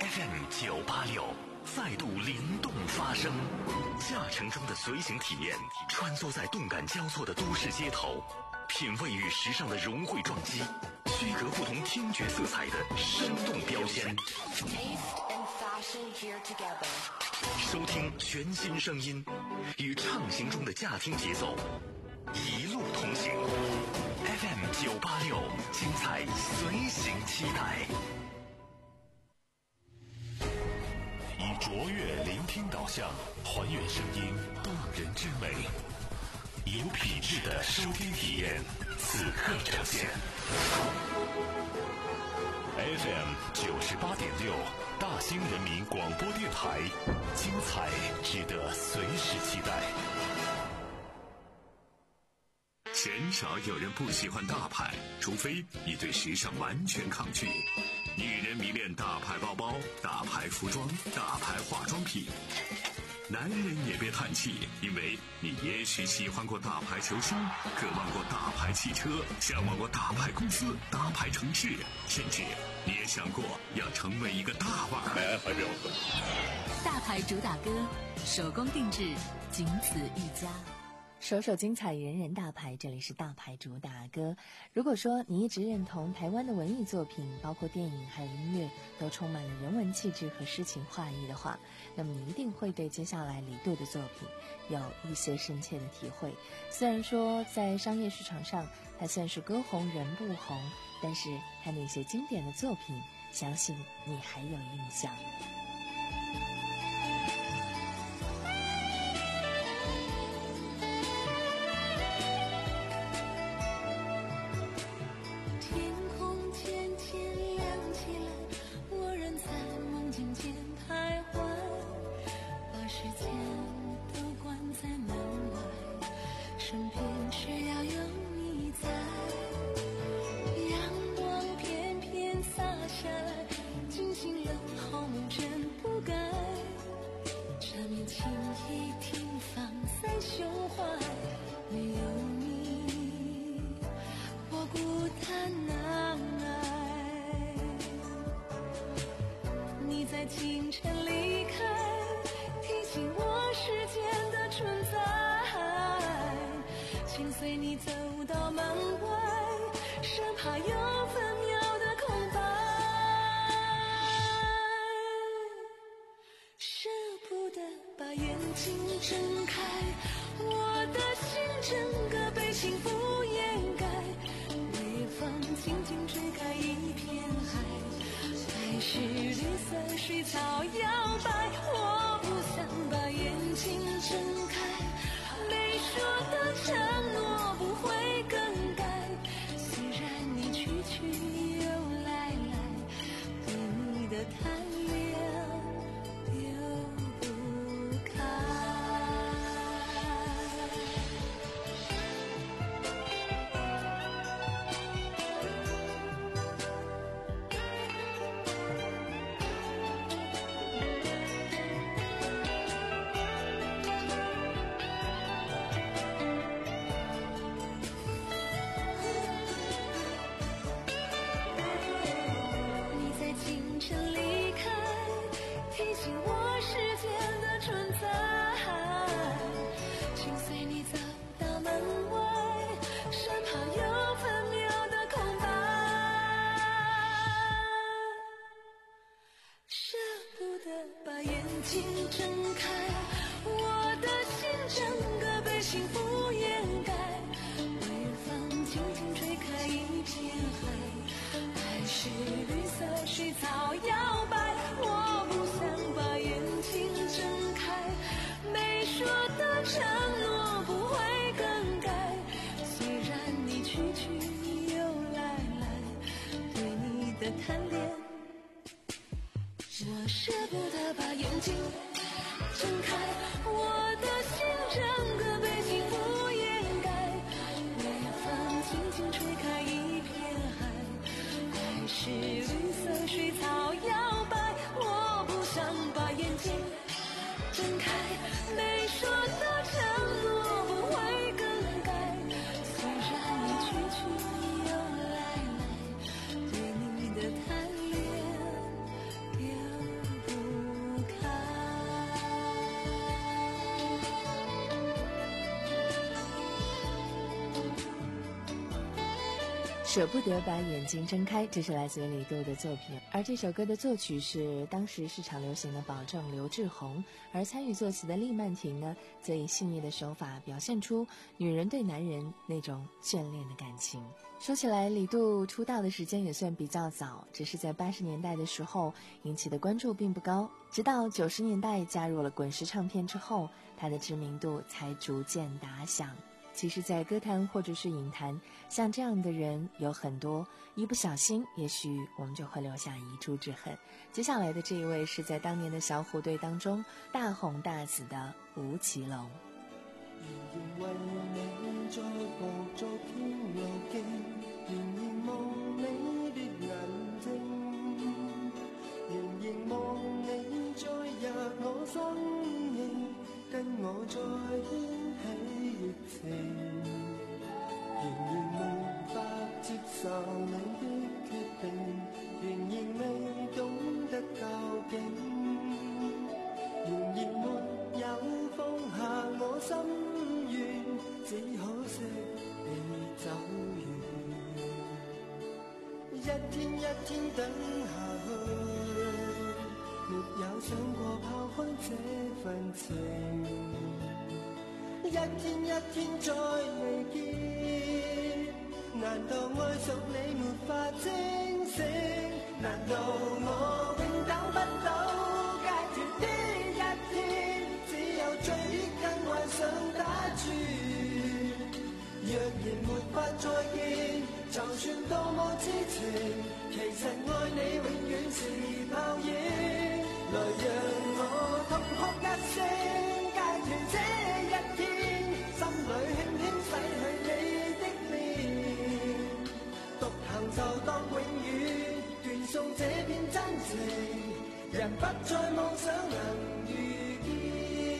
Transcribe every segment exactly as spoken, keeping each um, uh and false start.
F M 九八六再度灵动发声，驾乘中的随行体验，穿梭在动感交错的都市街头，品味与时尚的融汇撞击，区隔不同听觉色彩的生动标签。收听全新声音，与畅行中的驾听节奏，一路同行。F M 九八六，精彩随行期待。以卓越聆听导向，还原声音动人之美，有品质的收听体验，此刻呈现。F M 九十八点六，大兴人民广播电台，精彩值得随时期待。 鲜少有人不喜欢大牌，除非你对时尚完全抗拒。女人迷恋大牌包包、大牌服装、大牌化妆品。男人也别叹气，因为你也许喜欢过大牌球星，渴望过大牌汽车，向往过大牌公司、大牌城市，甚至你也想过要成为一个大腕。 大牌主打歌，手工定制，仅此一家。 首首精彩，人人大牌，这里是大牌主打歌。如果说你一直认同台湾的文艺作品，包括电影还有音乐，都充满了人文气质和诗情画意的话，那么你一定会对接下来李杜的作品有一些深切的体会。虽然说在商业市场上他算是歌红人不红，但是他那些经典的作品，相信你还有印象。 贪恋又舍不得把眼睛睁开，这是来自于李杜的作品，而这首歌的作曲是当时市场流行的保证刘志宏，而参与作词的厉曼婷呢，则以细腻的手法表现出女人对男人那种眷恋的感情。说起来，李杜出道的时间也算比较早，只是在八十年代的时候引起的关注并不高，直到九十年代加入了滚石唱片之后，他的知名度才逐渐打响。其实在歌坛或者是影坛，像这样的人有很多，一不小心也许我们就会留下遗珠之恨。接下来的这一位是在当年的小虎队当中大红大紫的吴奇隆。 仍然為你在步逐天路徑，仍然望你的眼睛，仍然望你再入我生命，跟我再掀起熱情，仍然無法接受你的決定，仍然未懂得究竟，仍然沒有放下我心願，只可惜你走遠，一天一天等下去，沒有想過拋開這份情，一天一天再未見，難道愛屬你沒法清醒？難道我永等不到解脫的一天？只有追憶跟幻想打轉，若然沒法再見，就算多麼痴情，其實愛你永遠是泡影。來讓我痛哭一聲，解脫這一天，心裏輕輕洗去你的臉，獨行就當永遠，斷送這片真情，人不再妄想能遇見。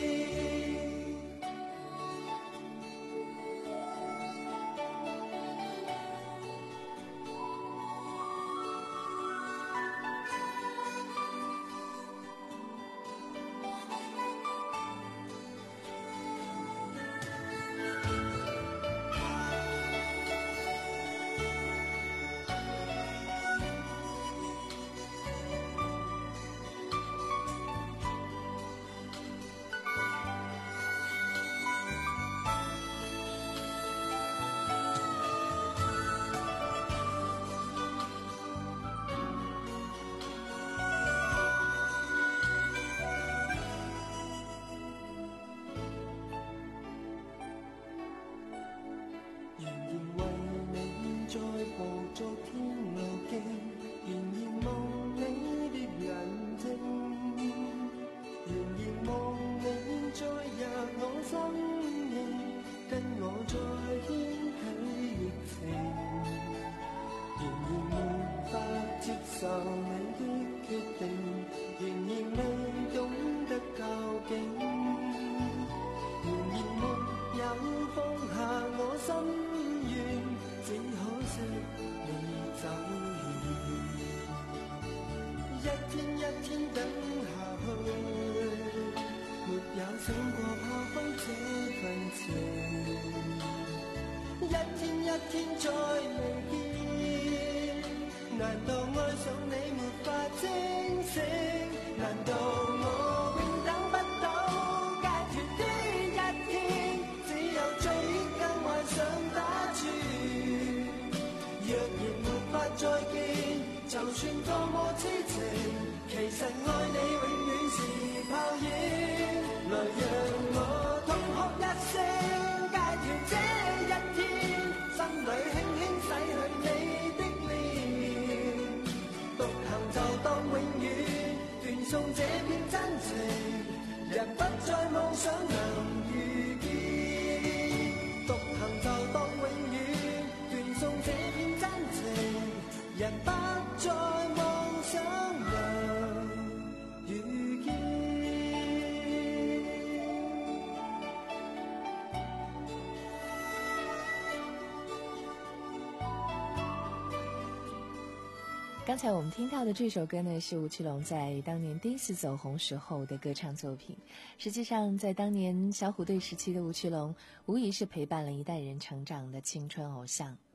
刚才我们听到的这首歌呢，是吴奇隆在当年第一次走红时候的歌唱作品。实际上在当年小虎队时期的吴奇隆无疑是陪伴了一代人成长的青春偶像。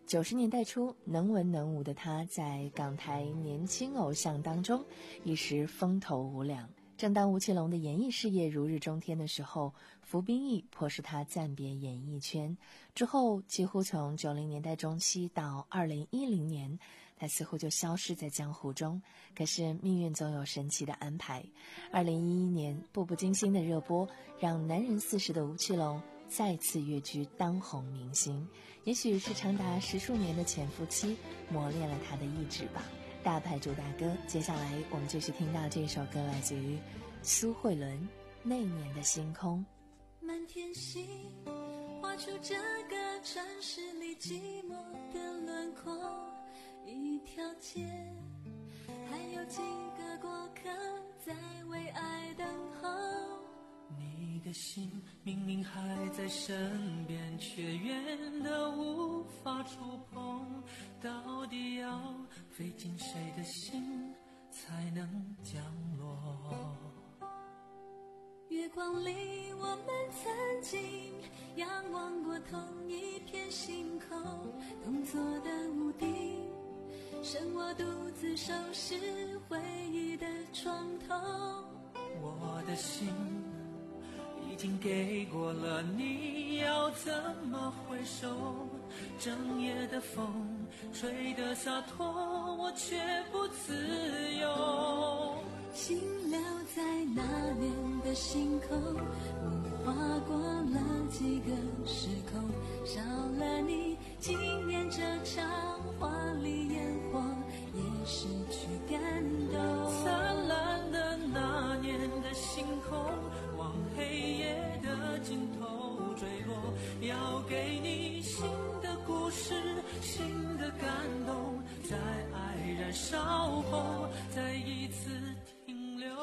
九十年代初，能文能武的他在港台年轻偶像当中一时风头无两。正当吴奇隆的演艺事业如日中天的时候，服兵役迫使他暂别演艺圈。之后，几乎从九零年代中期到二零一零年，他似乎就消失在江湖中。可是命运总有神奇的安排。二零一一年，《步步惊心》的热播，让男人四十的吴奇隆再次跃居当红明星。也许是长达十数年的潜伏期磨练了他的意志吧。大牌主打歌，接下来我们继续听到这首歌，来自于苏慧伦《那年的星空》。 满天星画出这个城市里寂寞的轮廓，一条街还有几个过客在为爱等候。 你的心明明还在身边，却远得无法触碰，到底要飞进谁的心才能降落？ 月光里我们曾经仰望过同一片星空，同坐的屋顶，剩我独自收拾回忆的床头。 我的心已经给过了你，要怎么回首？整夜的风吹得洒脱，我却不自由。 心留在那年的星空，我划过了几个时空，少了你，今年这场华丽烟火也失去感动。 灿烂的那年的星空，往黑夜的尽头坠落，要给你新的故事，新的感动，在爱燃烧后再一次停留。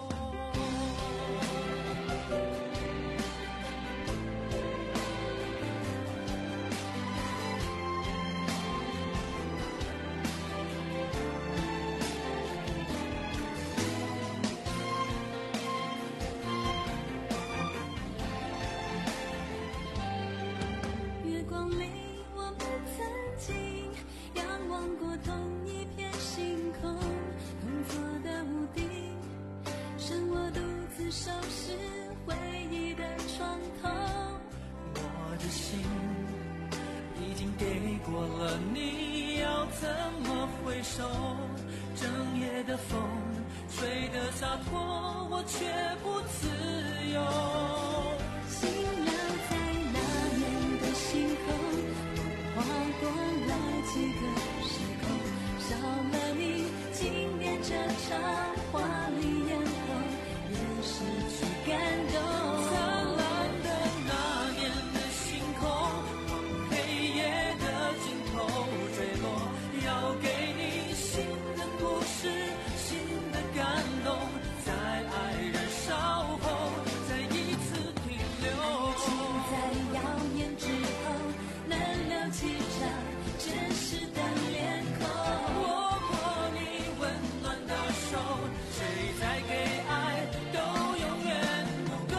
月光里我们曾经仰望过同一片星空，同坐的屋顶，剩我独自收拾回忆的床头。 我的心已经给过了你，要怎么回首？整夜的风吹得洒脱，我却不自由。 心留在那年的星空，我划过了几个时空，少了你，今年这场华丽烟火也失去感动。 灿烂的那年的星空，往黑夜的尽头坠落，要给你新的故事，新的感动，在爱燃烧后再一次停留。 请在耀眼之后能留几张真实的脸孔， 握过你温暖的手，谁再给爱都永远不够。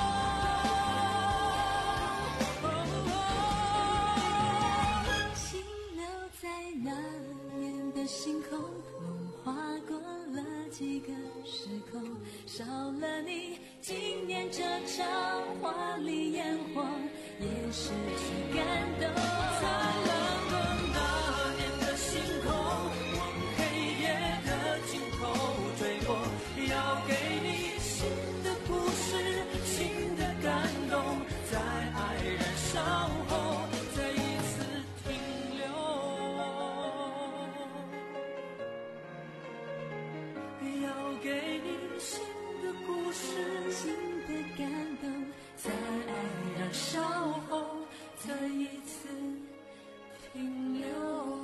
心留在那年的星空，梦划过了几个时空，少了你，今年这场华丽烟火也失去感动。 灿烂的那年的星空，往黑夜的尽头坠落，要给你新的故事，新的感动，在爱燃烧后再一次停留。要给你新的故事， 新的感动，在爱燃烧后再一次停留。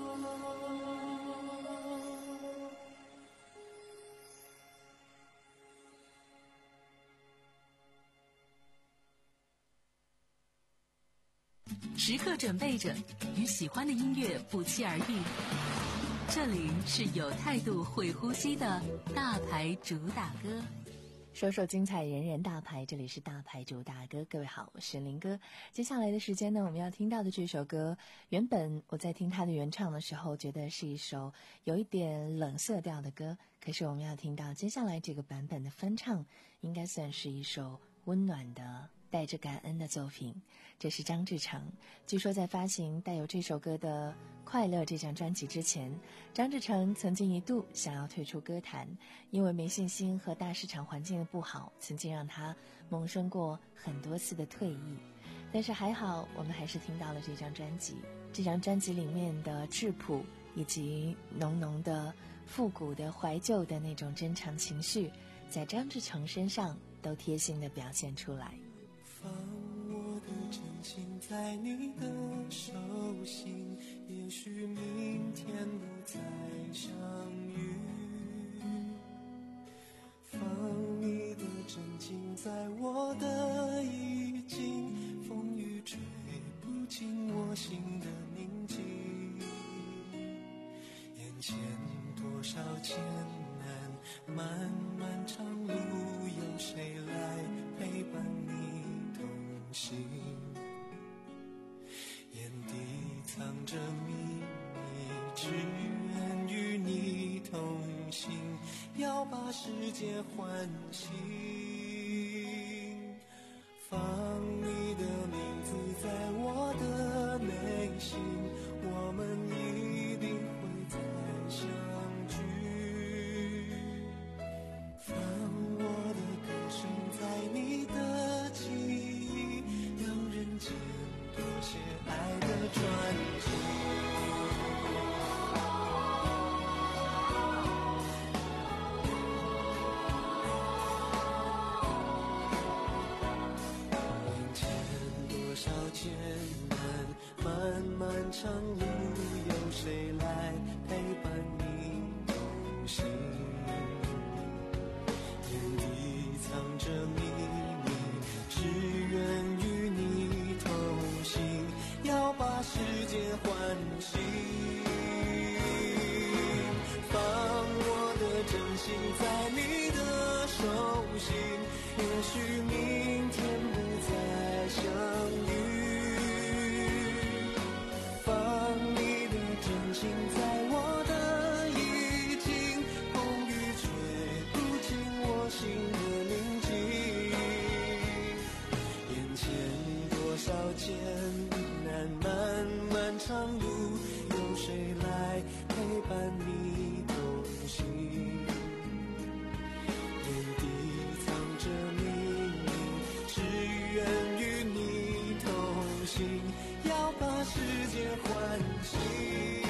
时刻准备着与喜欢的音乐不期而遇。这里是有态度会呼吸的大牌主打歌。 首首精彩，人人大牌，这里是大牌主打歌。各位好，我是林哥。接下来的时间呢，我们要听到的这首歌，原本我在听它的原唱的时候，觉得是一首有一点冷色调的歌，可是我们要听到接下来这个版本的翻唱，应该算是一首温暖的带着感恩的作品。这是张志成。据说在发行带有这首歌的《快乐》这张专辑之前，张志成曾经一度想要退出歌坛，因为没信心和大市场环境的不好，曾经让他萌生过很多次的退役。但是还好，我们还是听到了这张专辑。这张专辑里面的质朴以及浓浓的复古的怀旧的那种真诚情绪，在张志成身上都贴心地表现出来。 放我的真心在你的手心，也许明天不再相遇。放你的真情在我的衣襟，风雨吹不进我心的宁静。眼前多少艰难，漫漫长路，有谁来陪伴你同行？眼底藏着秘密，只愿与你同行，要把世界唤醒。放你的名字在我的内心，我们一定会再相聚。放我的歌声在你的记忆，让人间多些爱的传奇。眼前多少艰难，漫漫长路，有谁来陪伴你同行？眼底藏着秘密，只愿与你同行，要把世界唤醒。放我的真心在你的手心，也许明天不再相遇。放你的真情在我的衣襟，风雨吹不进我心的宁静。眼前多少艰难，漫漫长路，有谁来陪伴你同行？眼底藏着秘密，只愿与你同行，要把世界唤醒。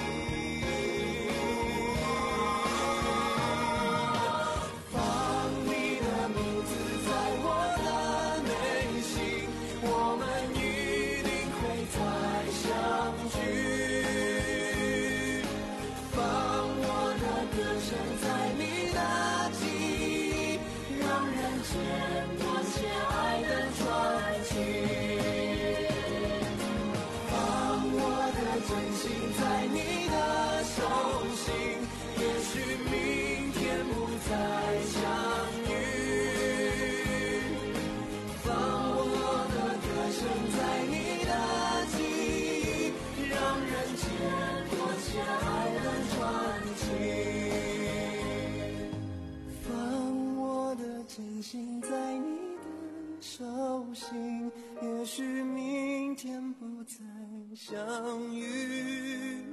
放你的名字在我的内心，我们一定会再相聚。放我的歌声在你的记忆，让人间多些爱的传奇。放我的真心在你的手心，也许明天不再相遇。放我的歌声在你的记忆，让人间多些爱的传奇。放我的真心在你的手心，也许明天不再相遇。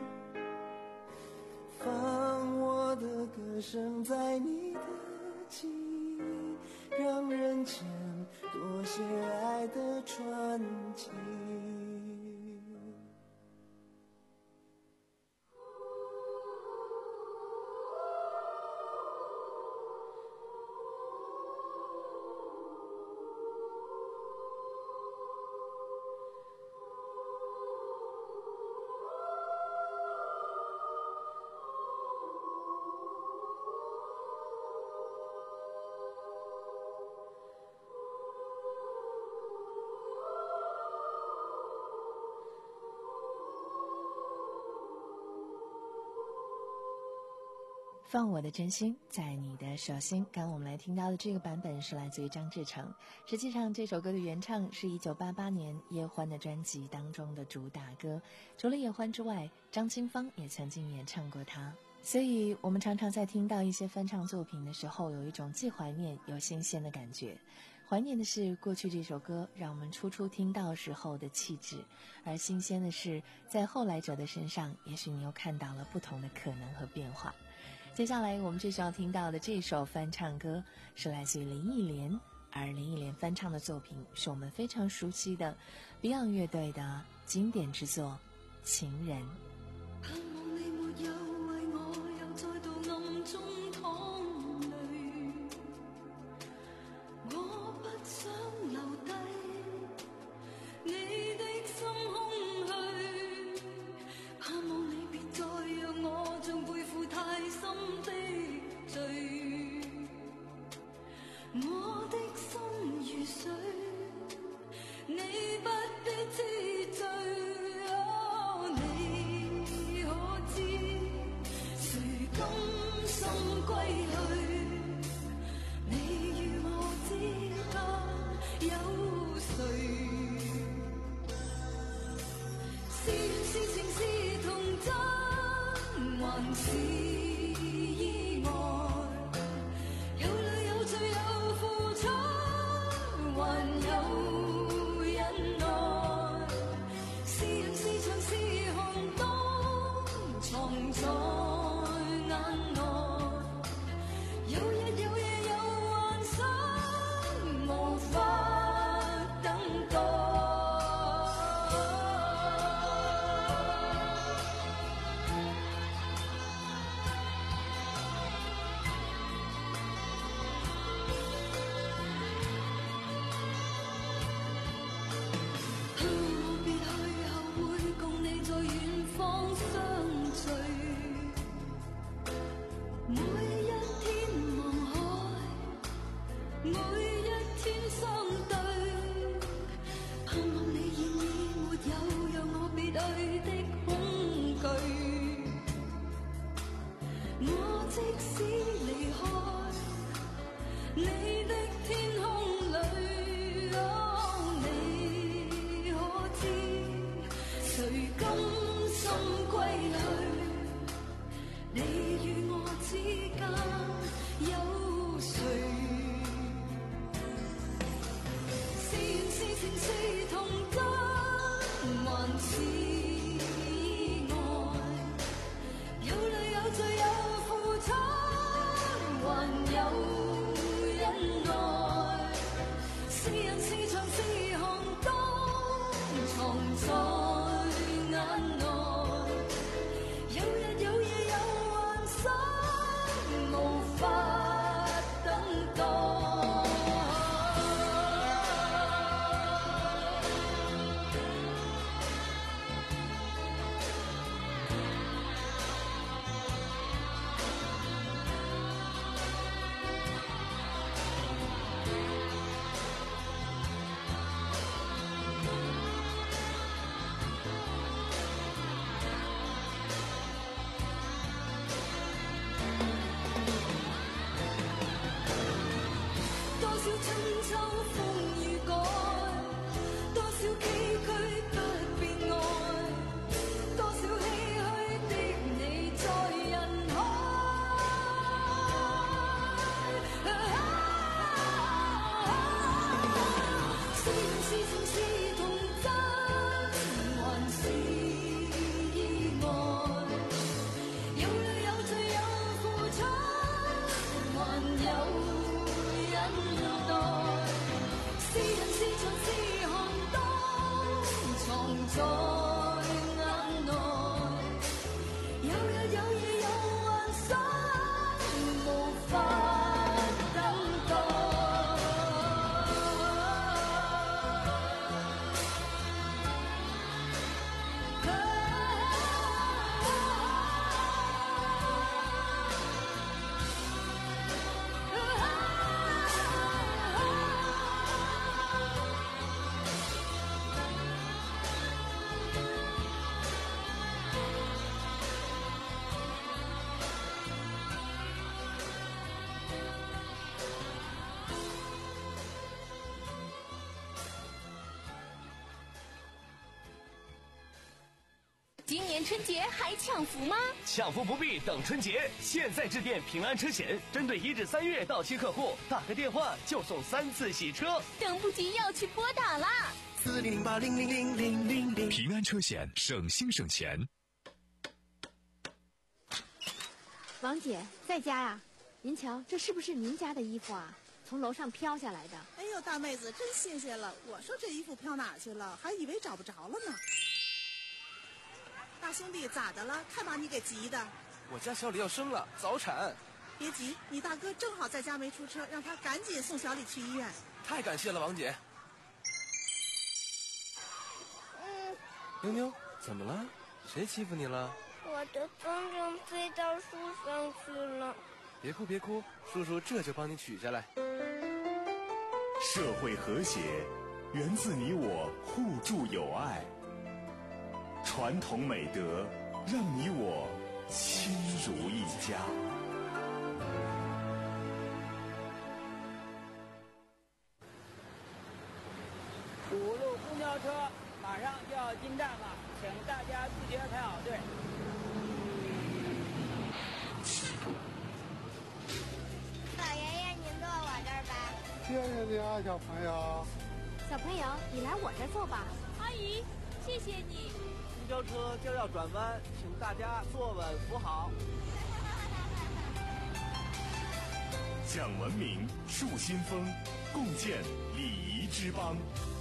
放我的歌声在你的记忆，让人间多些爱的传奇。 放我的真心在你的手心。刚刚我们来听到的这个版本是来自于张志成，实际上这首歌的原唱是一九八八年叶欢的专辑当中的主打歌，除了叶欢之外，张清芳也曾经演唱过它。所以我们常常在听到一些翻唱作品的时候，有一种既怀念又新鲜的感觉。怀念的是过去这首歌让我们初初听到时候的气质，而新鲜的是在后来者的身上，也许你又看到了不同的可能和变化。接下来我们这首要听到的这首翻唱歌是来自于林忆莲，而林忆莲翻唱的作品是我们非常熟悉的 Beyond 乐队的经典之作《情人》。 盼望你沒有為我又再度暗中淌淚，我不想留低你的心空虛，盼望你別再讓我像背負太深的罪，我的心如水，你不必知罪。 年春节还抢福吗？ 抢福不必等春节，现在致电平安车险，针对一至三月到期客户，打个电话就送三次洗车。 等不及要去拨打啦！ 四零零八零零零零零零。 平安车险，省心省钱。 王姐在家呀？您瞧，这是不是您家的衣服啊？从楼上飘下来的。 哎呦，大妹子真新鲜了！我说这衣服飘哪去了，还以为找不着了呢。大兄弟，咋的了？看把你给急的。 我家小李要生了，早产。 别急，你大哥正好在家没出车，让他赶紧送小李去医院。 太感谢了，王姐。 嗯。 妞妞，怎么了？谁欺负你了？ 我的风筝飞到树上去了。 别哭别哭，叔叔这就帮你取下来。 社会和谐源自你我互助友爱，传统美德让你我亲如一家。 五路公交车马上就要进站了，请大家自觉排好队。 老爷爷，您坐我这儿吧。 谢谢你啊，小朋友。 小朋友，你来我这儿坐吧。 阿姨，谢谢你。 公交车就要转弯，请大家坐稳扶好。 讲文明，树新风，共建礼仪之邦。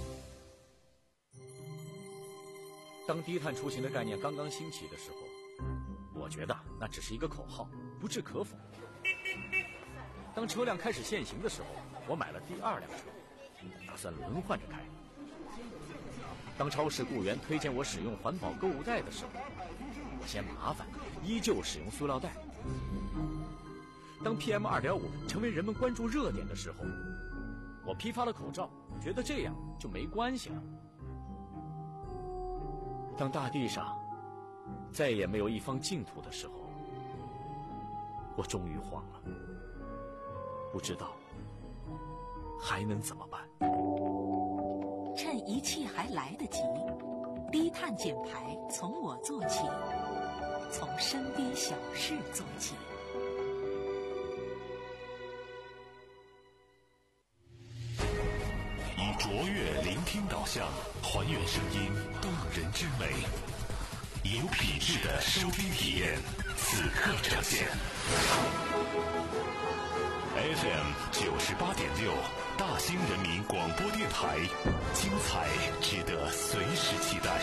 当低碳出行的概念刚刚兴起的时候，我觉得那只是一个口号，不置可否。当车辆开始限行的时候，我买了第二辆车，打算轮换着开。当超市雇员推荐我使用环保购物袋的时候，我嫌麻烦，依旧使用塑料袋。当 P M 二点五 成为人们关注热点的时候，我批发了口罩，觉得这样就没关系了。当大地上再也没有一方净土的时候，我终于慌了，不知道还能怎么办。 趁一切还来得及，低碳减排从我做起，从身边小事做起。 以卓越聆听导向，还原声音动人之美，有品质的收听体验，此刻呈现。F M 九十八点六，大兴人民广播电台，精彩值得随时期待。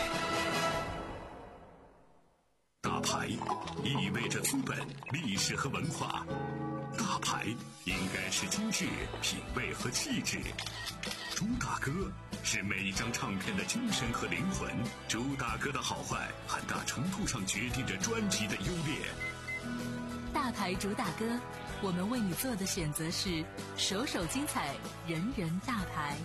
大牌意味着资本、历史和文化，大牌应该是精致、品味和气质。朱大哥是每一张唱片的精神和灵魂，朱大哥的好坏很大程度上决定着专辑的优劣。 大牌主打歌，我们为你做的选择是首首精彩，人人大牌。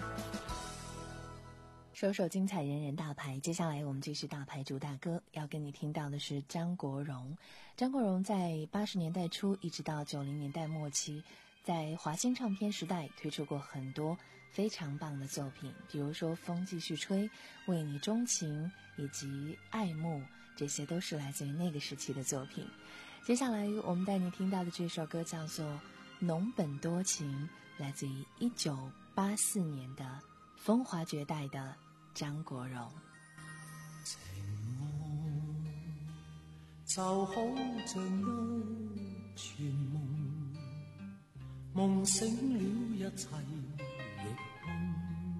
首首精彩，人人大牌。接下来我们继续大牌主打歌，要跟你听到的是张国荣。张国荣在八十年代初一直到九零年代末期，在华星唱片时代推出过很多非常棒的作品，比如说《风继续吹》、《为你钟情》以及《爱慕》，这些都是来自于那个时期的作品。接下来我们带你听到的这首歌叫做《浓本多情》，来自于一九八四年的风华绝代的张國榮。 情夢就好像一串夢，夢醒了一切亦空，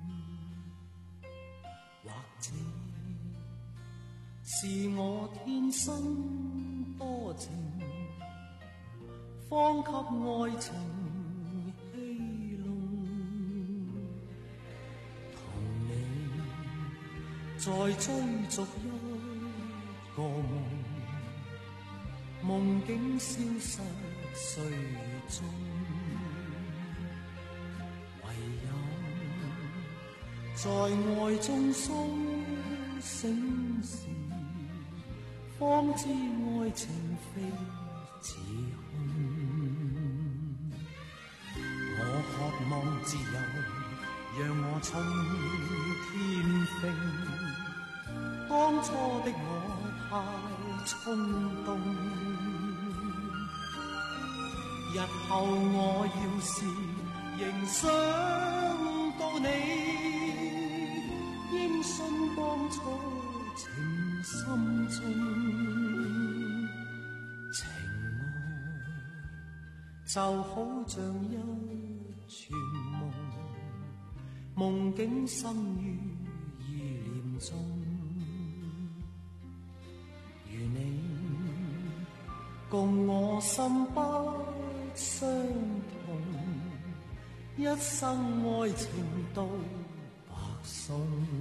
或者是我天生多情，方給愛情戲弄，同你再追逐一個夢，夢境消失歲月中，唯有在愛中甦醒時，方知愛情非自控。我渴望自由，讓我衝天飛，當初的我太衝動。日後我要是仍想到你，應信當初情深中，情愛就好像一串夢，夢境生於意念中。如你共我心不相同，一生愛情都白送。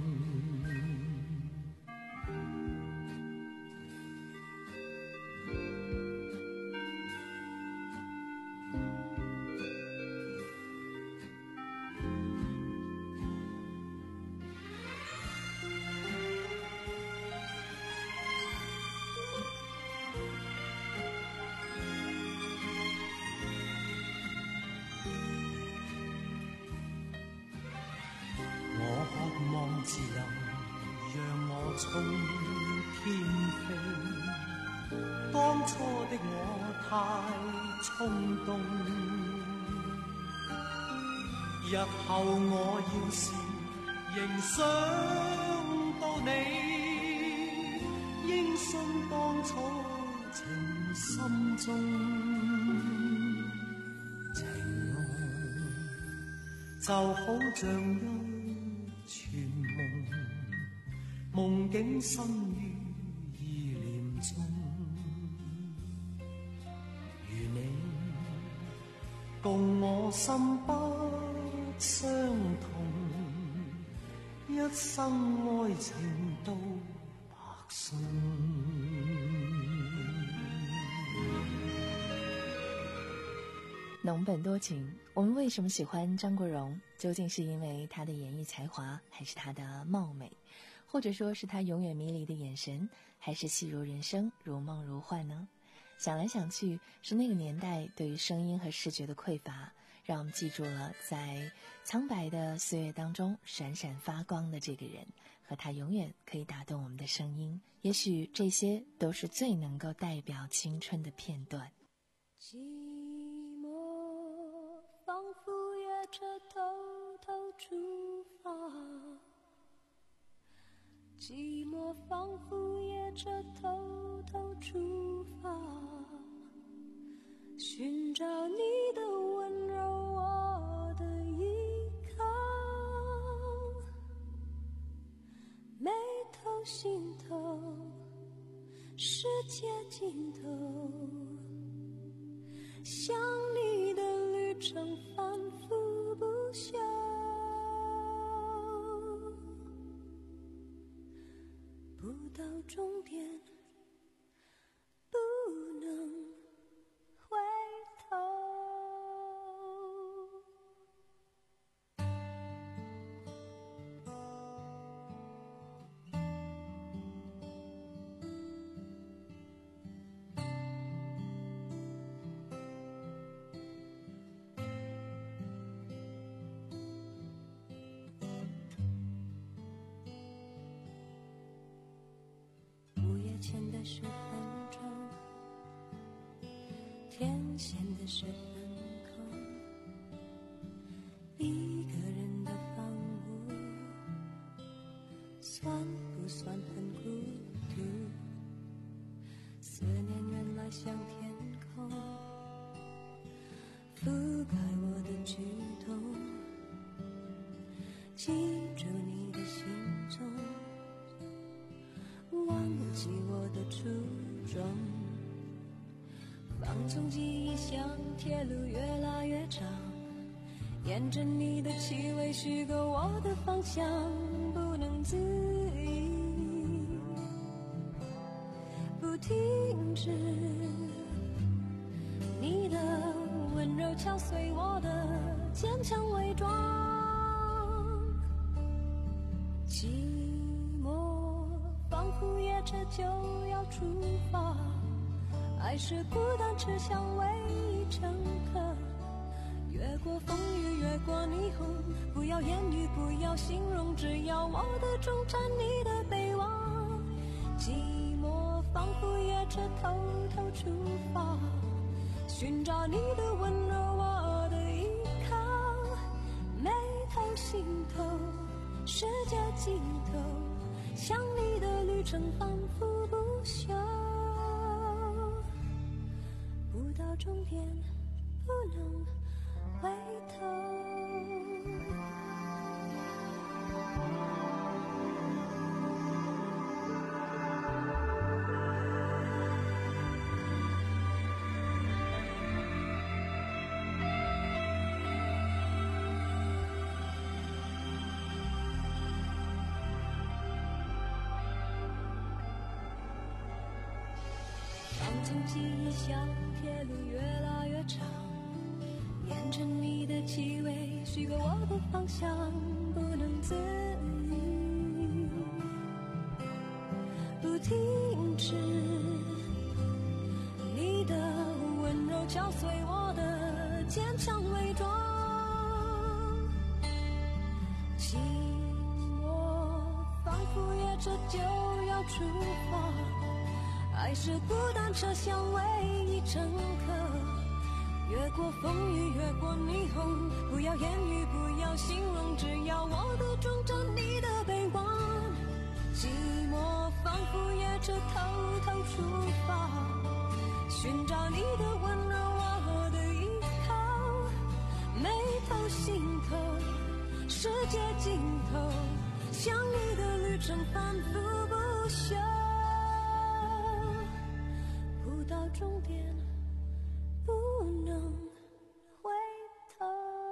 自由讓我衝天飛，當初的我太衝動，日後我要是仍想到你，應信當初情深中，情愛就好像一夢境生於意念中。如你共我心不相同，一生愛情都白送。 浓本多情，我们为什么喜欢张国荣？究竟是因为他的演绎才华，还是他的貌美，或者说是他永远迷离的眼神，还是戏如人生，如梦如幻呢？想来想去，是那个年代对于声音和视觉的匮乏，让我们记住了在苍白的岁月当中闪闪发光的这个人，和他永远可以打动我们的声音。也许这些都是最能够代表青春的片段。 寂寞仿佛夜车偷偷出发，寂寞仿佛夜车偷偷出发，寻找你的温柔，我的依靠，眉头心头，世界尽头，想你的旅程反复不休，不到终点不能回头。前的十分钟，天线的十分空，一个人的房屋，算不算很孤独？思念原来像天空，覆盖我的举动，记住你的行踪，忘记我的初衷，放纵记忆像铁路越拉越长，沿着你的气味虚构我的方向，不能自已，不停止，你的温柔敲碎我的坚强伪装，寂寞仿佛夜车就要出发，爱是孤单车厢唯一乘客，越过风雨越过霓虹，不要言语不要形容，只要我的钟站你的背望，寂寞仿仿佛也只偷偷出发，寻找你的温柔，我的依靠，眉头心头，世界尽头，想你的旅程反复不休，不到终点不能回头。放纵记忆像铁路越拉越长，变成你的气味，许个我的方向，不能自已，不停止。你的温柔敲碎我的坚强伪装，寂寞仿佛也这就要出发，爱是孤单车厢唯一乘客，越过风雨，越过霓虹，不要言语，不要形容，只要我的钟着你的臂弯。寂寞仿佛也这偷偷出发，寻找你的温柔，我的依靠，眉头心头，世界尽头，想你的旅程反复不休，不到终点不能回头。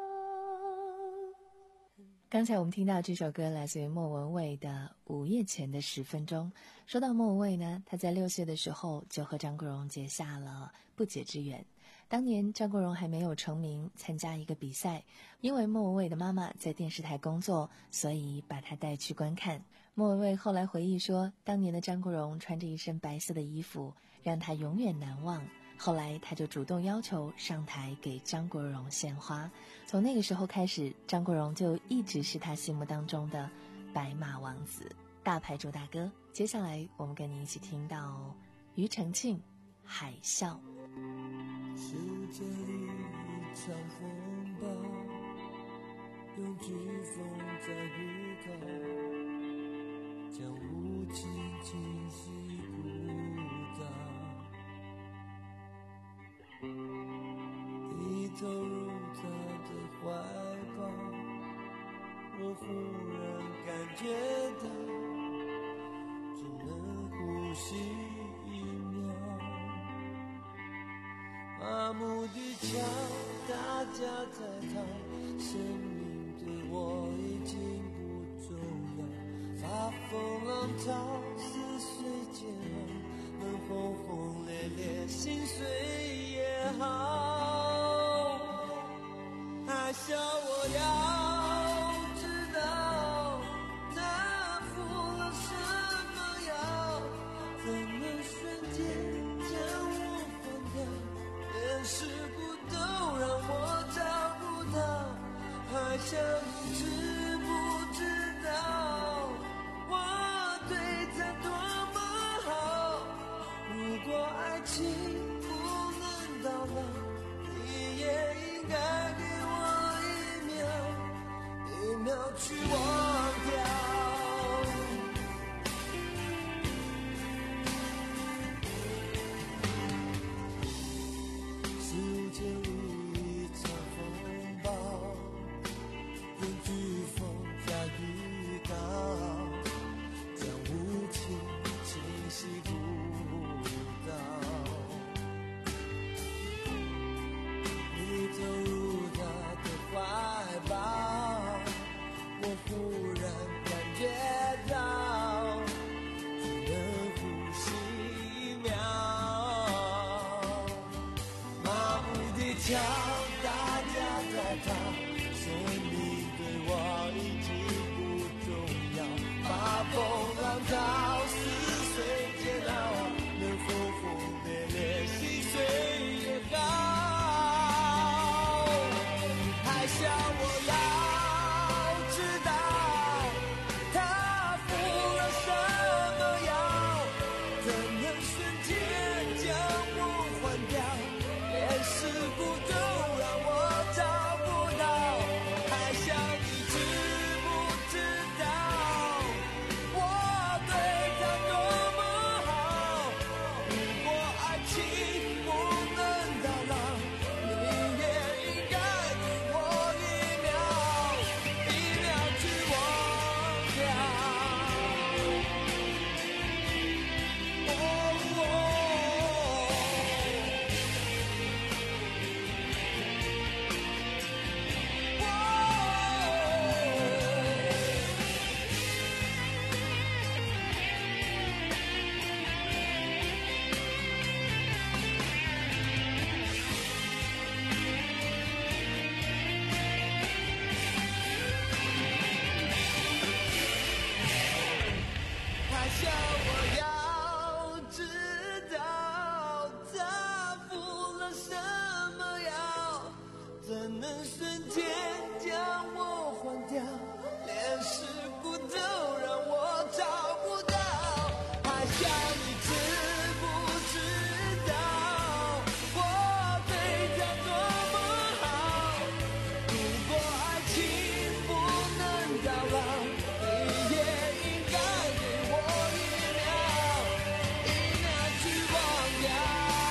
刚才我们听到这首歌来自于莫文蔚的《午夜前的十分钟》。说到莫文蔚呢，她在六岁的时候就和张国荣结下了不解之缘。当年张国荣还没有成名，参加一个比赛，因为莫文蔚的妈妈在电视台工作，所以把她带去观看。莫文蔚后来回忆说，当年的张国荣穿着一身白色的衣服，让她永远难忘。后来她就主动要求上台给张国荣献花，从那个时候开始，张国荣就一直是她心目当中的白马王子。大牌主打歌，接下来我们跟你一起听到庾澄庆《海啸》。 世界里一场风暴，用飓风在预告，将无情侵袭孤岛，一投入他的怀抱，我忽然感觉到只能呼吸一秒，麻木地瞧大家在逃，生命对我已经不重要，发疯浪潮似水煎熬，能轰轰烈烈心碎也好，海啸我要知道它付了什么药，怎么瞬间将我放掉，连事故都让我找不到，海啸你知不知道我对他多么好，如果爱情不能到老，你也应该给我一秒一秒去忘掉。世界里一场风暴，用飓风在预告，将无情侵袭孤岛，你投入他的怀抱，我忽然感觉到只能呼吸一秒，麻木地瞧大家在逃，生命对我已经不重要，发疯浪潮似水煎熬，能轰轰烈烈心碎也好，海啸我要知道它付了什么药，怎能瞬间将我换掉，连事故都让我找不到。还想你知不知道，我对他多么好。如果爱情不能到老，你也应该给我一秒，一秒去忘掉。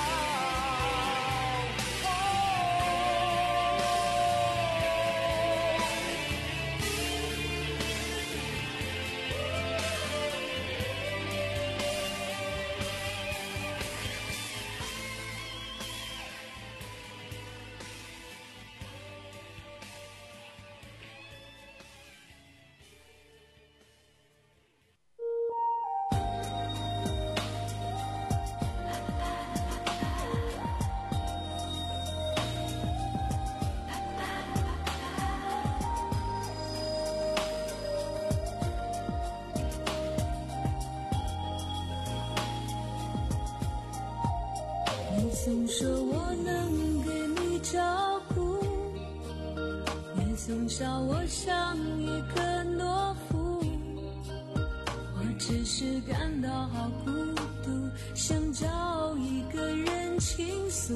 你总说我能给你照顾，也总笑我像一个懦夫。我只是感到好孤独，想找一个人倾诉。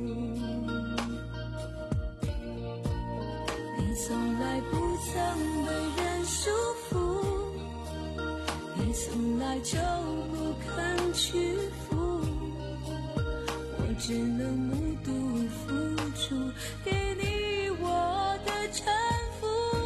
你从来不曾被人束缚，你从来就不肯屈服。我只能目睹付出，给你我的臣服。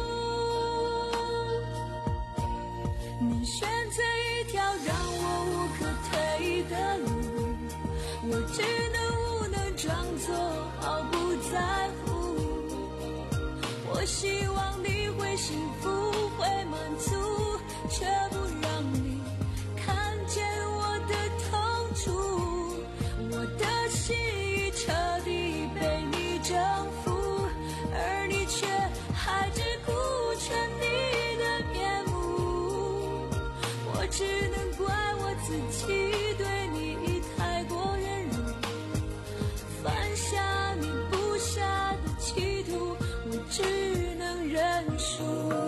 你选择一条让我无可退的路，我只能无能装作毫不在乎。我希望你会幸福会满足，却不让你看见我的痛楚。我的心已彻底被你征服，而你却还只顾全你的面目。我只能怪我自己对你太过忍辱，犯下你不下的企图，我只能认输。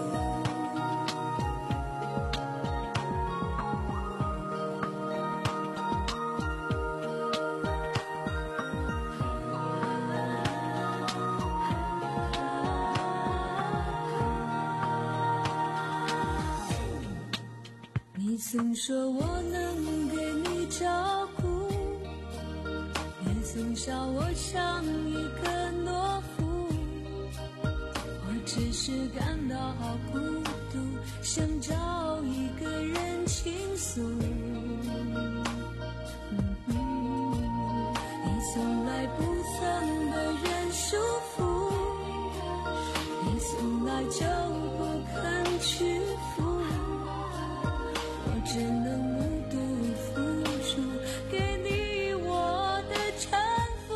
你曾说我能给你照顾，也曾笑我像一个懦夫。我只是感到好孤独，想找一个人倾诉。嗯嗯，你从来不曾被人束缚，你从来就不肯屈服。只能目睹付出，给你我的臣服。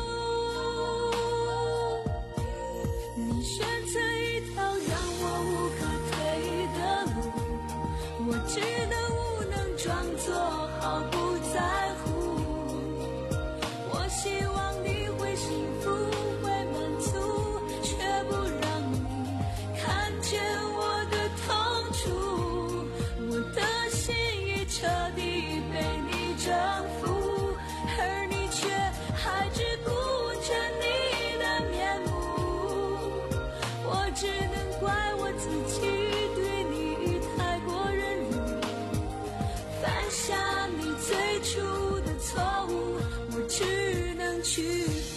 你选择一条让我无可退的路，我只能无能装作毫不在乎。我希望你会幸福会满足，却不让你看见我的痛楚。我的彻底被你征服，而你却还只顾着你的面目。我只能怪我自己对你太过忍辱，犯下你最初的错误，我只能屈服。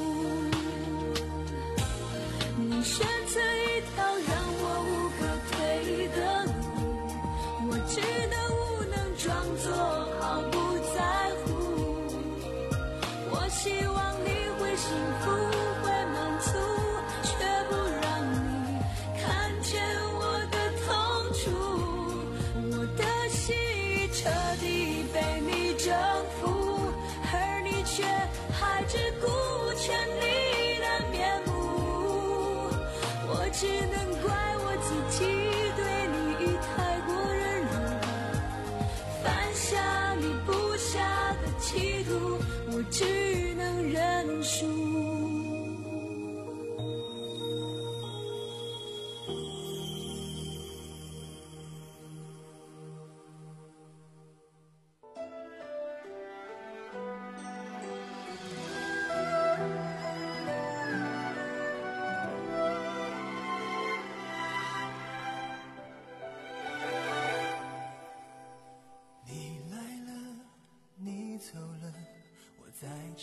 你选择一条让我无可退的路，我只能装作毫不在乎。我希望你会幸福会满足，却不让你看见我的痛楚。我的心已彻底被你征服，而你却还只顾全你的面目。我只能怪我自己对你太过忍辱，犯下你不下的企图，我只能认输。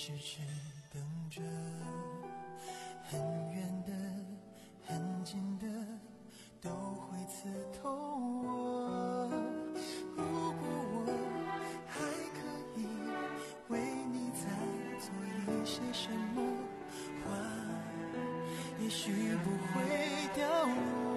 痴痴等着，很远的很近的都会刺痛我。如果我还可以为你再做一些什么，花也许不会凋落。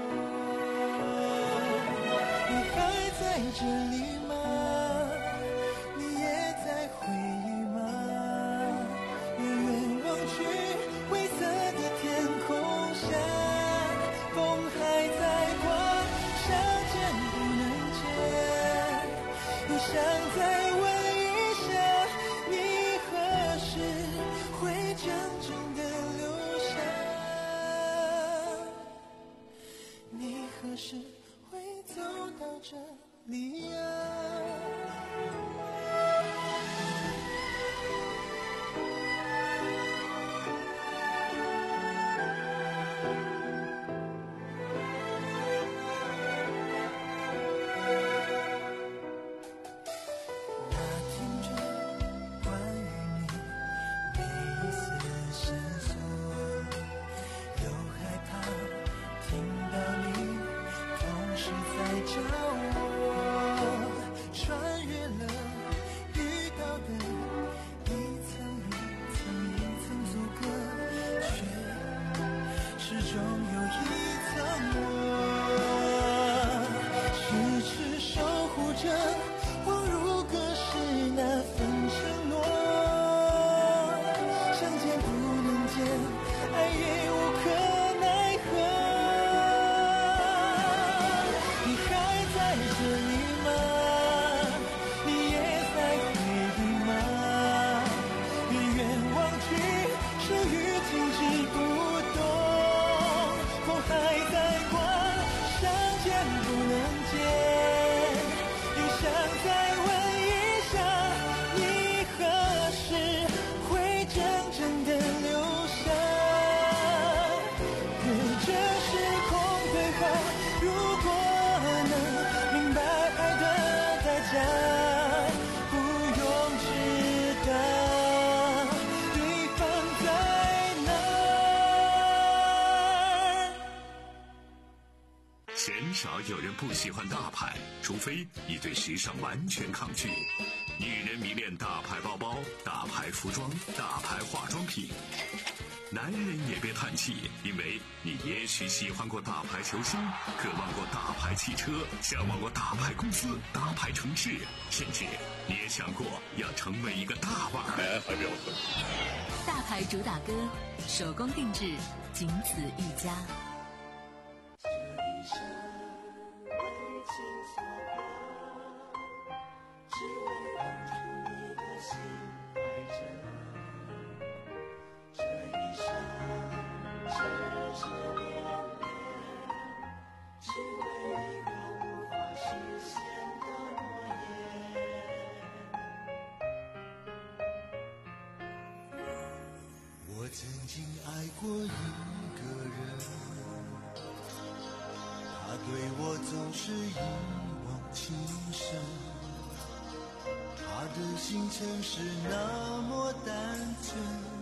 你还在这里吗？你也在回忆吗？远远望去，灰色的天空下，风还在刮，相见不能见。又想再问一下，你何时会真正的留下？你何时会走到这里啊？ 鲜少有人不喜欢大牌，除非你对时尚完全抗拒。女人迷恋大牌包包、大牌服装、大牌化妆品。男人也别叹气，因为你也许喜欢过大牌球星，渴望过大牌汽车，向往过大牌公司、大牌城市，甚至你也想过要成为一个大腕儿。还标准。 大牌主打歌，手工定制，仅此一家。 我曾经爱过一个人，他对我总是一往情深，他的心曾是那么单纯，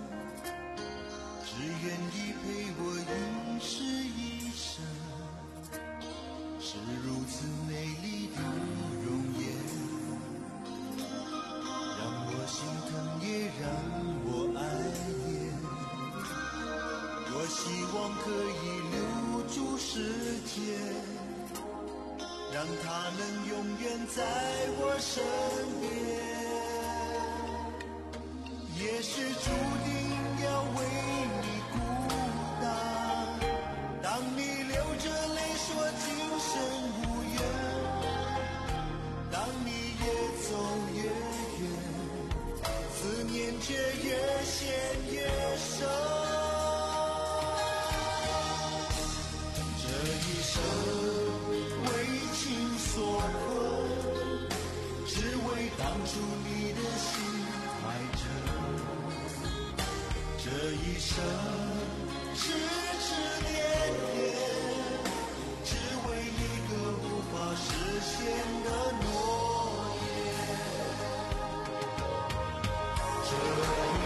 只愿意陪我一世一生，是如此美丽的容颜，让我心疼也让我爱恋。我希望可以留住时间，让它能永远在我身边。也许注定要为你孤单，当你流着泪说今生无缘，当你越走越远，思念却越陷越深。这一生为情所困，只为当初你的心太真。这一生痴痴恋恋，只为一个无法实现的诺言。这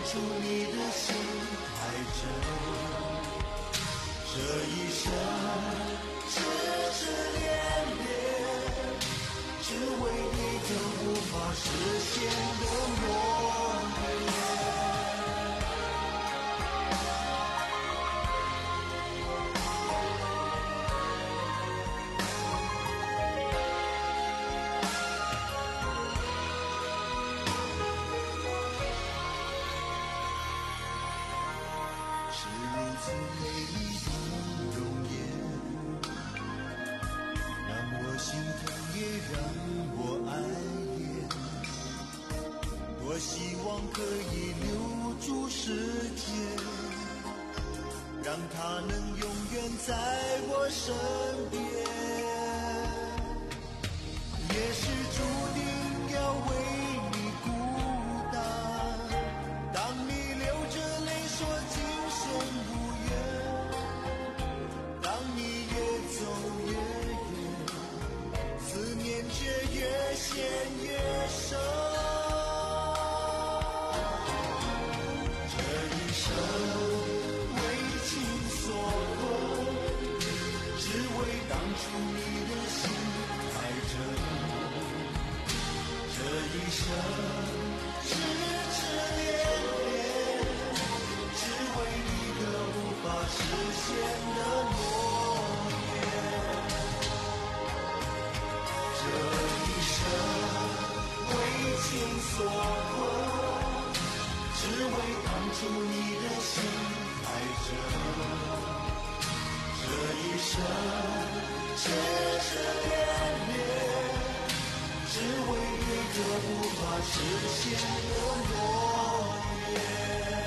初你的心太真，这一生痴痴恋恋，只为一个无法实现的诺言。我希望可以留住时间，让它能永远在我身边。也是注定要为你孤单，当你流着泪说今生无缘，当你越走越远，思念却越陷越深。一生痴痴恋恋，只为一个无法实现的诺言。这一生为情所困，只为当初你的心太真。这一生痴痴恋恋，只为一个无法实现的诺言。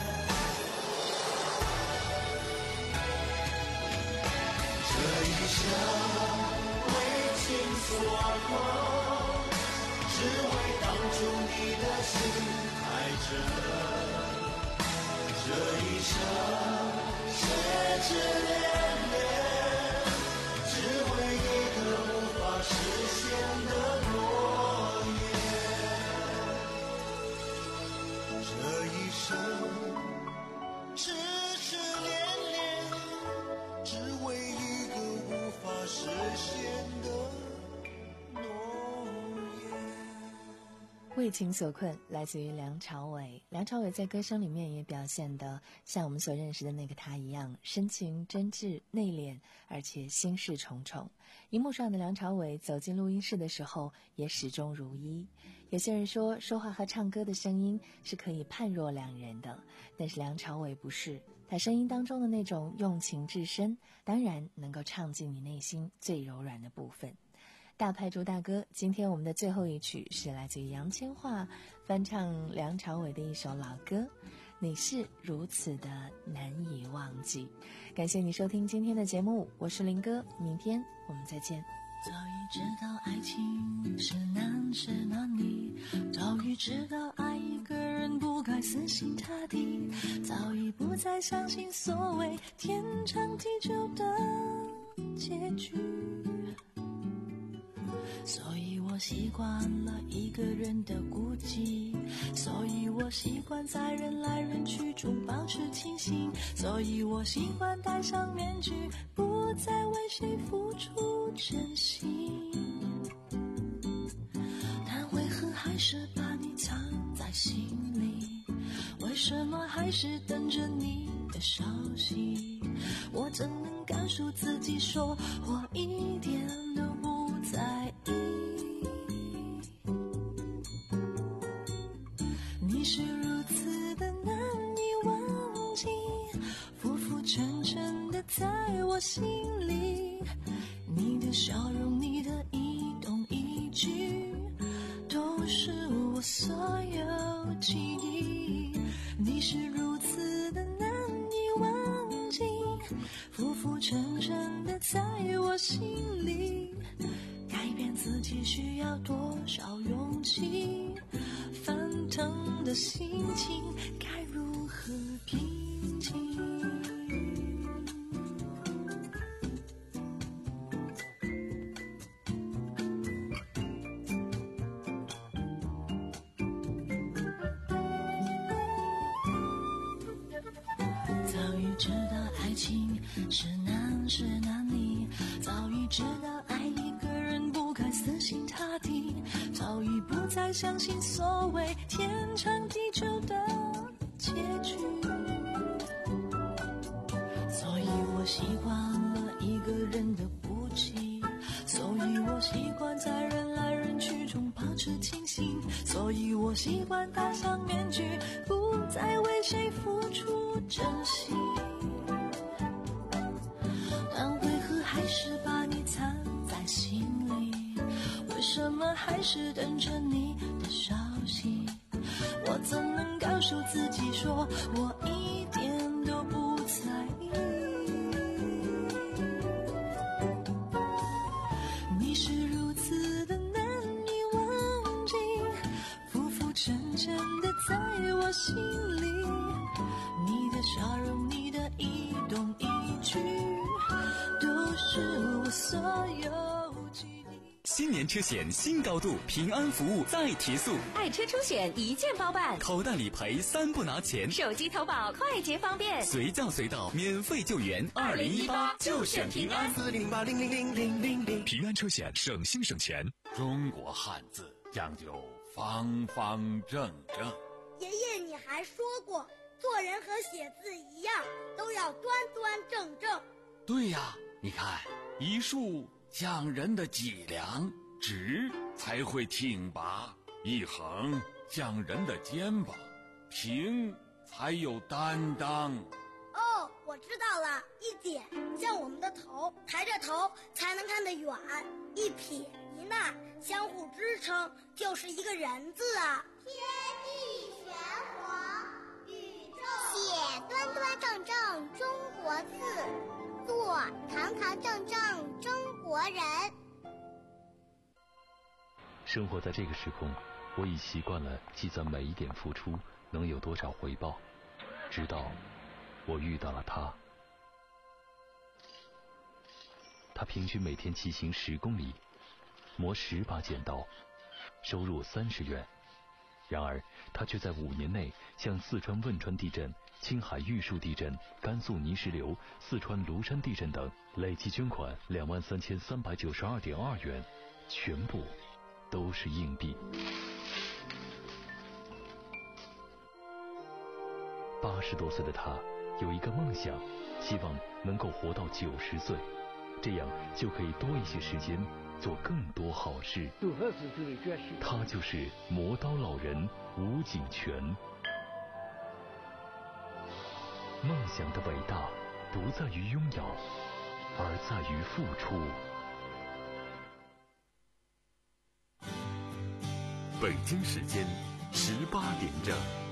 这一生为情所困，只为当初你的心太真。这一生痴痴恋恋，只为一个无法实现的诺言。这一生痴痴恋恋，只为一个无法实现的诺言。 为情所困来自于梁朝伟。梁朝伟在歌声里面也表现得像我们所认识的那个他一样，深情真挚内敛，而且心事重重。荧幕上的梁朝伟走进录音室的时候也始终如一。有些人说说话和唱歌的声音是可以判若两人的，但是梁朝伟不是，他声音当中的那种用情至深，当然能够唱进你内心最柔软的部分。大牌主大哥，今天我们的最后一曲是来自于杨千嬅翻唱梁朝伟的一首老歌，你是如此的难以忘记。感谢你收听今天的节目，我是林哥，明天我们再见。 早已知道爱情是难是难离，早已知道爱一个人不该死心塌地，早已不再相信所谓天长地久的结局。所以我习惯了一个人的孤寂，所以我习惯在人来人去中保持清醒，所以我习惯戴上面具，不再为谁付出真心。但为何还是把你藏在心里？为什么还是等着你的消息？我怎能告诉自己说我一点都不在意？你是如此的难以忘记，浮浮沉沉的在我心里，你的笑容，你的一动一举，都是我所有记忆。你是如此的难以忘记，浮浮沉沉的在我心里，改变自己需要多少勇气？翻腾的心情该如何平静？ 早已知道爱情是难是难离，早已知道爱一个人不该死心塌地，早已不再相信所谓天长地久的结局。所以我习惯了一个人的不羁，所以我习惯在人来人去中保持清醒，所以我习惯戴上面具，不再为谁付出真心。但为何还是把你藏在心里？为什么还是等着你的消息？我怎能告诉自己说我一点都不在意？你是如此的难以忘记，浮浮沉沉的在我心里，你的笑容，你的一动一举，都是我所有记忆。 新年车险新高度，平安服务再提速， 爱车出险一键包办， 口袋理赔三不拿钱， 手机投保快捷方便， 随叫随到免费救援。二零一八就选平安， 四零八零零零零零零。 平安车险省心省钱。 中国汉字讲究方方正正。 爷爷，你还说过，做人和写字一样，都要端端正正。 对呀，你看一竖讲人的脊梁，直才会挺拔；一横讲人的肩膀，平才有担当。 哦，我知道了，一点像我们的头，抬着头才能看得远；一撇一捺相互支撑，就是一个人字啊。 天地玄黄，宇宙写端端正正中国字，做堂堂正正中国人。 生活在这个时空，我已习惯了计算每一点付出能有多少回报，直到我遇到了他。他平均每天骑行十公里，磨十把剪刀，收入三十元。然而他却在五年内向四川汶川地震、青海玉树地震、甘肃泥石流、四川庐山地震等累计捐款两万三千三百九十二点二元，全部都是硬币。八十多岁的他有一个梦想，希望能够活到九十岁，这样就可以多一些时间做更多好事。他就是磨刀老人吴景全。梦想的伟大不在于拥有，而在于付出。 北京时间十八点整。